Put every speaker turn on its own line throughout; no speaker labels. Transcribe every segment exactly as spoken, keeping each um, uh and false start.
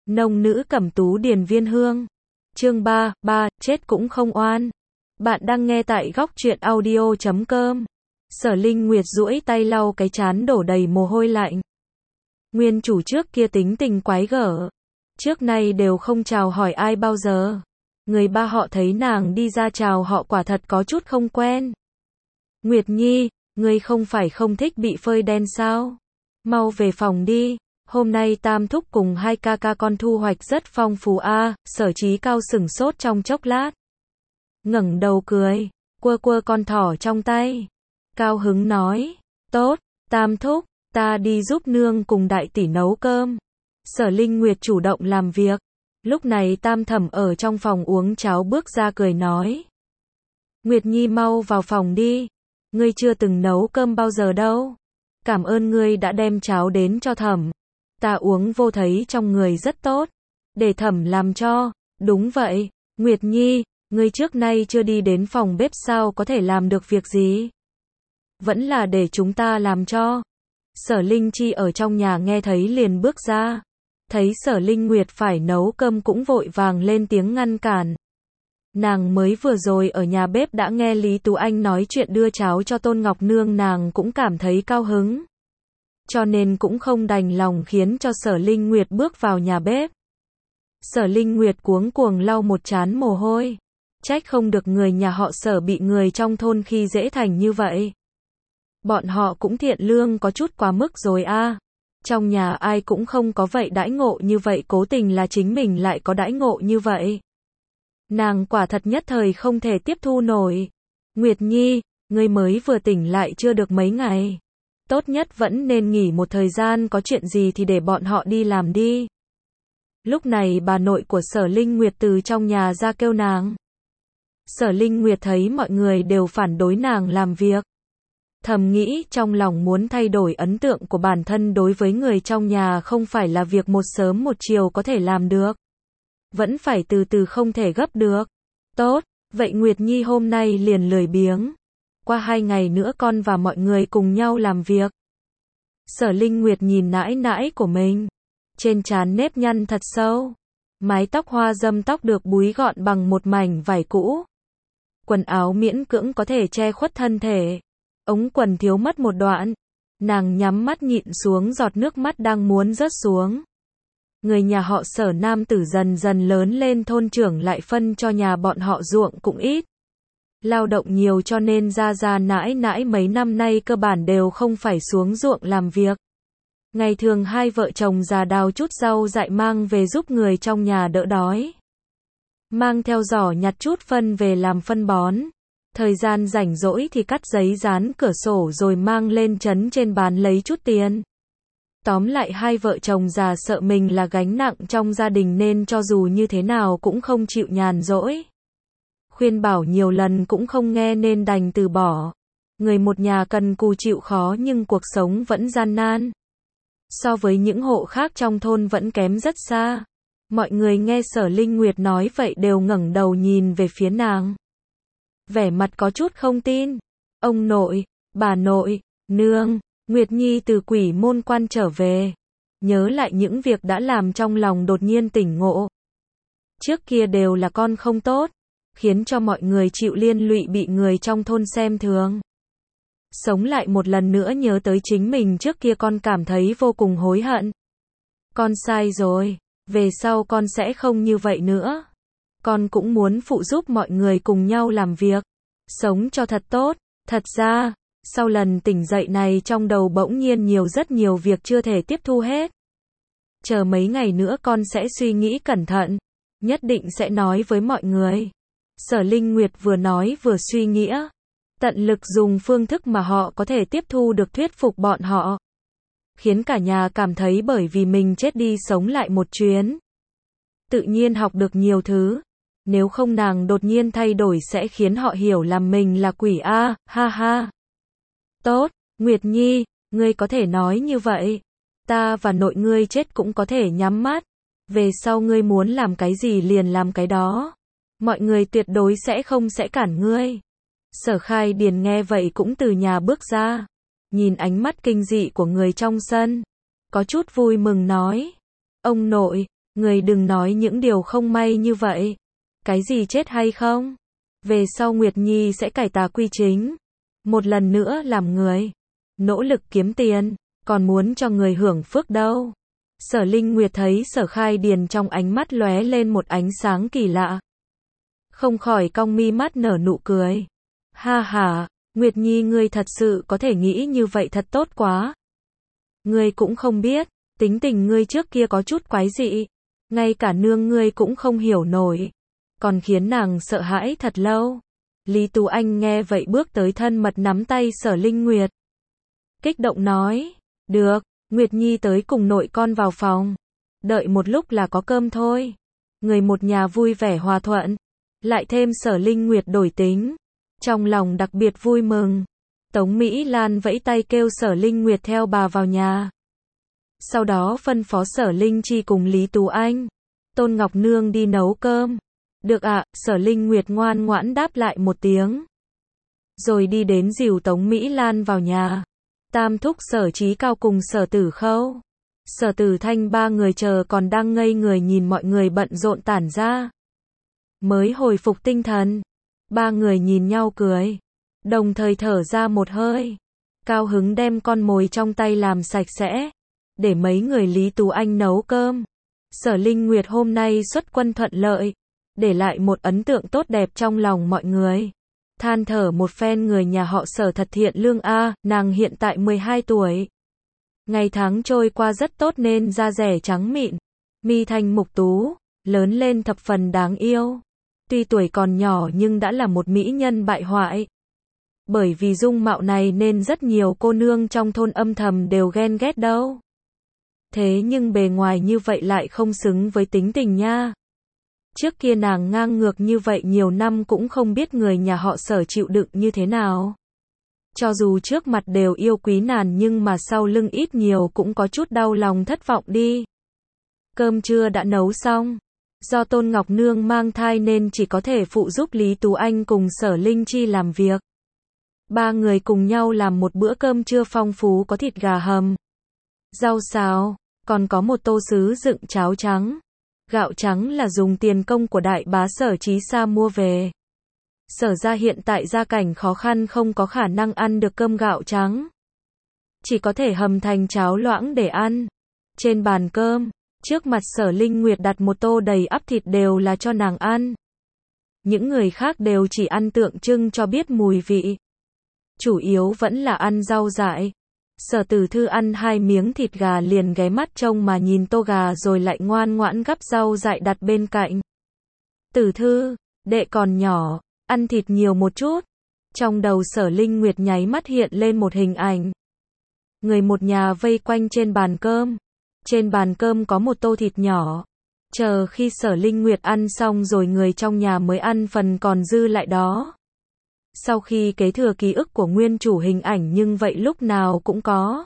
Nông nữ cẩm tú điền viên hương. Chương ba, ba, chết cũng không oan. Bạn đang nghe tại góc truyện audio chấm com. Sở Linh Nguyệt duỗi tay lau cái trán đổ đầy mồ hôi lạnh. Nguyên chủ trước kia tính tình quái gở. Trước nay đều không chào hỏi ai bao giờ. Người ba họ thấy nàng đi ra chào họ quả thật có chút không quen. Nguyệt Nhi, ngươi không phải không thích bị phơi đen sao? Mau về phòng đi. Hôm nay Tam Thúc cùng hai ca ca con thu hoạch rất phong phú a. Sở Chí Cao sửng sốt trong chốc lát. Ngẩng đầu cười, quơ quơ con thỏ trong tay. Cao hứng nói, tốt, Tam Thúc, ta đi giúp nương cùng đại tỷ nấu cơm. Sở Linh Nguyệt chủ động làm việc. Lúc này Tam Thẩm ở trong phòng uống cháo bước ra cười nói. Nguyệt Nhi mau vào phòng đi. Ngươi chưa từng nấu cơm bao giờ đâu. Cảm ơn ngươi đã đem cháo đến cho Thẩm. Ta uống vô thấy trong người rất tốt. Để Thẩm làm cho. Đúng vậy, Nguyệt Nhi, ngươi trước nay chưa đi đến phòng bếp sao có thể làm được việc gì? Vẫn là để chúng ta làm cho. Sở Linh Chi ở trong nhà nghe thấy liền bước ra. Thấy Sở Linh Nguyệt phải nấu cơm cũng vội vàng lên tiếng ngăn cản. Nàng mới vừa rồi ở nhà bếp đã nghe Lý Tú Anh nói chuyện đưa cháo cho Tôn Ngọc Nương, nàng cũng cảm thấy cao hứng. Cho nên cũng không đành lòng khiến cho Sở Linh Nguyệt bước vào nhà bếp. Sở Linh Nguyệt cuống cuồng lau một trán mồ hôi. Trách không được người nhà họ Sở bị người trong thôn khi dễ thành như vậy. Bọn họ cũng thiện lương có chút quá mức rồi a. Trong nhà ai cũng không có vậy đãi ngộ như vậy, cố tình là chính mình lại có đãi ngộ như vậy. Nàng quả thật nhất thời không thể tiếp thu nổi. Nguyệt Nhi, ngươi mới vừa tỉnh lại chưa được mấy ngày. Tốt nhất vẫn nên nghỉ một thời gian, có chuyện gì thì để bọn họ đi làm đi. Lúc này bà nội của Sở Linh Nguyệt từ trong nhà ra kêu nàng. Sở Linh Nguyệt thấy mọi người đều phản đối nàng làm việc. Thầm nghĩ trong lòng muốn thay đổi ấn tượng của bản thân đối với người trong nhà không phải là việc một sớm một chiều có thể làm được. Vẫn phải từ từ, không thể gấp được. Tốt, vậy Nguyệt Nhi hôm nay liền lười biếng. Qua hai ngày nữa con và mọi người cùng nhau làm việc. Sở Linh Nguyệt nhìn nãi nãi của mình. Trên trán nếp nhăn thật sâu. Mái tóc hoa dâm tóc được búi gọn bằng một mảnh vải cũ. Quần áo miễn cưỡng có thể che khuất thân thể. Ống quần thiếu mất một đoạn. Nàng nhắm mắt nhịn xuống giọt nước mắt đang muốn rớt xuống. Người nhà họ Sở nam tử dần dần lớn lên, thôn trưởng lại phân cho nhà bọn họ ruộng cũng ít. Lao động nhiều cho nên gia gia nãi nãi mấy năm nay cơ bản đều không phải xuống ruộng làm việc. Ngày thường hai vợ chồng già đào chút rau dại mang về giúp người trong nhà đỡ đói. Mang theo giỏ nhặt chút phân về làm phân bón. Thời gian rảnh rỗi thì cắt giấy dán cửa sổ rồi mang lên trấn trên bán lấy chút tiền. Tóm lại hai vợ chồng già sợ mình là gánh nặng trong gia đình nên cho dù như thế nào cũng không chịu nhàn rỗi. Khuyên bảo nhiều lần cũng không nghe nên đành từ bỏ. Người một nhà cần cù chịu khó nhưng cuộc sống vẫn gian nan. So với những hộ khác trong thôn vẫn kém rất xa. Mọi người nghe Sở Linh Nguyệt nói vậy đều ngẩng đầu nhìn về phía nàng. Vẻ mặt có chút không tin. Ông nội, bà nội, nương, Nguyệt Nhi từ quỷ môn quan trở về. Nhớ lại những việc đã làm trong lòng đột nhiên tỉnh ngộ. Trước kia đều là con không tốt. Khiến cho mọi người chịu liên lụy, bị người trong thôn xem thường. Sống lại một lần nữa nhớ tới chính mình trước kia, con cảm thấy vô cùng hối hận. Con sai rồi. Về sau con sẽ không như vậy nữa. Con cũng muốn phụ giúp mọi người cùng nhau làm việc. Sống cho thật tốt. Thật ra, sau lần tỉnh dậy này trong đầu bỗng nhiên nhiều rất nhiều việc chưa thể tiếp thu hết. Chờ mấy ngày nữa con sẽ suy nghĩ cẩn thận. Nhất định sẽ nói với mọi người. Sở Linh Nguyệt vừa nói vừa suy nghĩa. Tận lực dùng phương thức mà họ có thể tiếp thu được thuyết phục bọn họ. Khiến cả nhà cảm thấy bởi vì mình chết đi sống lại một chuyến. Tự nhiên học được nhiều thứ. Nếu không nàng đột nhiên thay đổi sẽ khiến họ hiểu làm mình là quỷ a, ha ha. Tốt, Nguyệt Nhi, ngươi có thể nói như vậy. Ta và nội ngươi chết cũng có thể nhắm mắt. Về sau ngươi muốn làm cái gì liền làm cái đó. Mọi người tuyệt đối sẽ không sẽ cản ngươi. Sở Khai Điền nghe vậy cũng từ nhà bước ra. Nhìn ánh mắt kinh dị của người trong sân. Có chút vui mừng nói. Ông nội, Người đừng nói những điều không may như vậy. Cái gì chết hay không? Về sau Nguyệt Nhi sẽ cải tà quy chính. Một lần nữa làm người. Nỗ lực kiếm tiền. Còn muốn cho người hưởng phước đâu. Sở Linh Nguyệt thấy Sở Khai Điền trong ánh mắt lóe lên một ánh sáng kỳ lạ. Không khỏi cong mi mắt nở nụ cười. Ha ha, Nguyệt Nhi ngươi thật sự có thể nghĩ như vậy thật tốt quá. Ngươi cũng không biết, tính tình ngươi trước kia có chút quái dị. Ngay cả nương ngươi cũng không hiểu nổi. Còn khiến nàng sợ hãi thật lâu. Lý Tú Anh nghe vậy bước tới thân mật nắm tay Sở Linh Nguyệt. Kích động nói, được, Nguyệt Nhi tới cùng nội con vào phòng. Đợi một lúc là có cơm thôi. Người một nhà vui vẻ hòa thuận. Lại thêm Sở Linh Nguyệt đổi tính. Trong lòng đặc biệt vui mừng. Tống Mỹ Lan vẫy tay kêu Sở Linh Nguyệt theo bà vào nhà. Sau đó phân phó Sở Linh Chi cùng Lý Tú Anh, Tôn Ngọc Nương đi nấu cơm. Được ạ, Sở Linh Nguyệt ngoan ngoãn đáp lại một tiếng. Rồi đi đến dìu Tống Mỹ Lan vào nhà. Tam thúc Sở Chí Cao cùng Sở Tử Khâu, Sở Tử Thanh ba người chờ còn đang ngây người nhìn mọi người bận rộn tản ra. Mới hồi phục tinh thần. Ba người nhìn nhau cười. Đồng thời thở ra một hơi. Cao hứng đem con mồi trong tay làm sạch sẽ. Để mấy người Lý Tú Anh nấu cơm. Sở Linh Nguyệt hôm nay xuất quân thuận lợi. Để lại một ấn tượng tốt đẹp trong lòng mọi người. Than thở một phen người nhà họ Sở thật thiện lương a, nàng hiện tại mười hai tuổi. Ngày tháng trôi qua rất tốt nên da rẻ trắng mịn. Mi thanh mục tú, lớn lên thập phần đáng yêu. Tuy tuổi còn nhỏ nhưng đã là một mỹ nhân bại hoại. Bởi vì dung mạo này nên rất nhiều cô nương trong thôn âm thầm đều ghen ghét đâu. Thế nhưng bề ngoài như vậy lại không xứng với tính tình nha. Trước kia nàng ngang ngược như vậy nhiều năm cũng không biết người nhà họ Sở chịu đựng như thế nào. Cho dù trước mặt đều yêu quý nàng nhưng mà sau lưng ít nhiều cũng có chút đau lòng thất vọng đi. Cơm trưa đã nấu xong. Do Tôn Ngọc Nương mang thai nên chỉ có thể phụ giúp Lý Tú Anh cùng Sở Linh Chi làm việc. Ba người cùng nhau làm một bữa cơm trưa phong phú có thịt gà hầm, rau xào, còn có một tô sứ dựng cháo trắng. Gạo trắng là dùng tiền công của đại bá Sở Chí Sa mua về. Sở ra hiện tại gia cảnh khó khăn không có khả năng ăn được cơm gạo trắng. Chỉ có thể hầm thành cháo loãng để ăn. Trên bàn cơm, trước mặt Sở Linh Nguyệt đặt một tô đầy ắp thịt đều là cho nàng ăn. Những người khác đều chỉ ăn tượng trưng cho biết mùi vị. Chủ yếu vẫn là ăn rau dại. Sở Tử Thư ăn hai miếng thịt gà liền ghé mắt trông mà nhìn tô gà rồi lại ngoan ngoãn gắp rau dại đặt bên cạnh. Tử Thư, đệ còn nhỏ, ăn thịt nhiều một chút. Trong đầu Sở Linh Nguyệt nháy mắt hiện lên một hình ảnh. Người một nhà vây quanh trên bàn cơm. Trên bàn cơm có một tô thịt nhỏ. Chờ khi Sở Linh Nguyệt ăn xong rồi người trong nhà mới ăn phần còn dư lại đó. Sau khi kế thừa ký ức của nguyên chủ hình ảnh nhưng vậy lúc nào cũng có.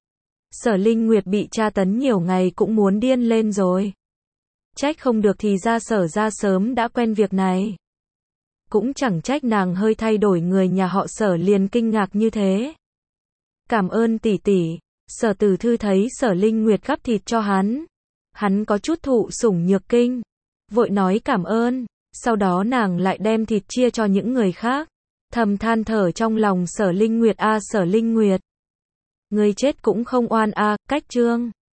Sở Linh Nguyệt bị tra tấn nhiều ngày cũng muốn điên lên rồi. Trách không được thì ra Sở ra sớm đã quen việc này. Cũng chẳng trách nàng hơi thay đổi người nhà họ Sở liền kinh ngạc như thế. Cảm ơn tỷ tỷ. Sở Tử Thư thấy Sở Linh Nguyệt gắp thịt cho hắn. Hắn có chút thụ sủng nhược kinh. Vội nói cảm ơn. Sau đó nàng lại đem thịt chia cho những người khác. Thầm than thở trong lòng Sở Linh Nguyệt a Sở Linh Nguyệt. Người chết cũng không oan a, cách chương.